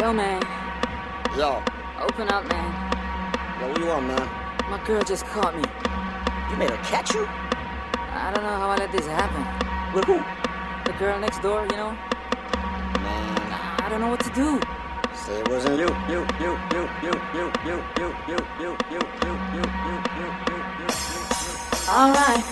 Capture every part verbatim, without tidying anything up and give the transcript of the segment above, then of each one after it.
Yo, man, Yo, open up, man. yo, what you want, man? My girl just caught me. You made her catch you? I don't know how I let this happen. With who? The girl next door, you know? Man, I don't know what to do. say it wasn't you. You, you, you, you, you, you, you, you, you, you, you, you, you, you, you, you. All right.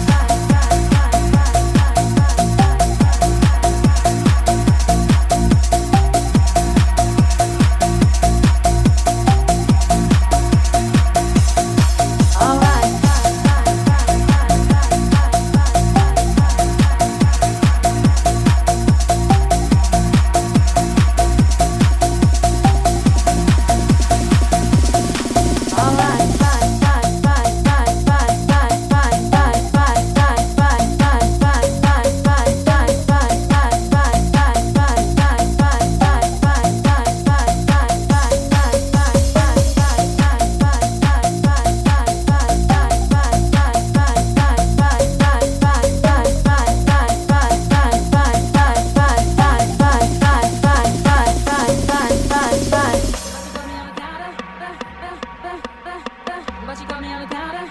But she caught me on the counter.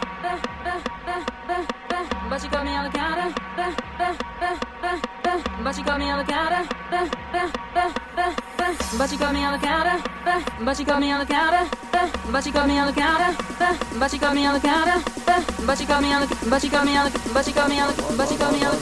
But she caught me on the counter. But she caught me on the counter. But she caught me on the counter. But she caught me on the counter. But she caught me on the counter. But she caught me on the counter. But she caught me on the. But she caught me on the. But she caught me on the. But she caught me on the.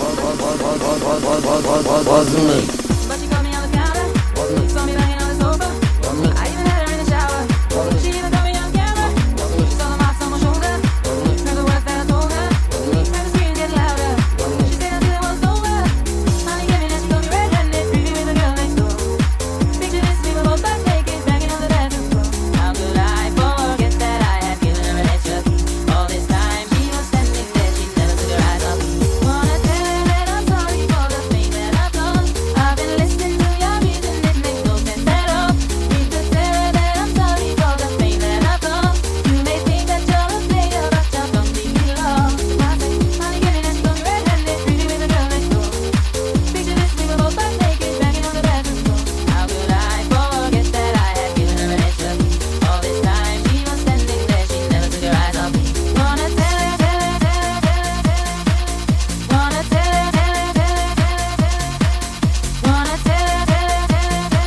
Wasn't me. But she caught me on the counter. Saw me banging on the sofa. I even had her in the shower. She even caught me on the camera. She saw the marks on my shoulder. Heard the words that I told her. Heard the screams get louder. She stayed until it was over. Honey gave me that she got me red-handed, creepy with the girl next door. Picture this, we were both butt naked, banging on the bathroom floor. How could I forget that I had given her an extra key? All this time she was standing there, she never took her eyes off me. Wanna tell her that I'm sorry for the things that I've done. I've been listening to your reason, it makes no sense at all. Need to tell her that I'm sorry for the things that I've done. You may think that you're a player, but you're completely lost. I say, honey, give me that she got me red-handed, creepy with the girl next door. Picture this, we were both butt naked, banging on the bathroom floor. How could I forget that I had given her an extra key? All this time she was standing there, she never took her eyes off me. Wanna tell her, tell her, tell her, tell her, tell her. Wanna tell her, tell her, tell her, tell her, tell her. Wanna tell her, tell her, tell her, tell her, tell her.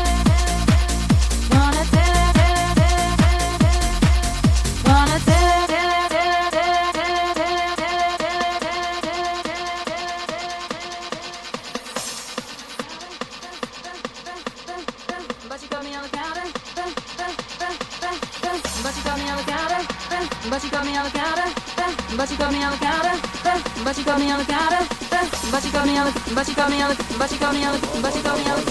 Wanna tell her, tell her, tell her, tell her, tell her. Wanna tell her, tell her, tell her, tell her, tell her. But she caught me on the counter. But she caught me on the counter. But she caught me on the counter. But she caught me on the counter. But she caught me on the counter. But she caught me on the. But she caught me on the. But she caught me on the. But she caught me on the.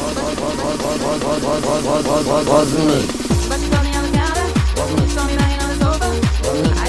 Wasn't me. But she caught me on the counter. Saw me banging on the sofa. I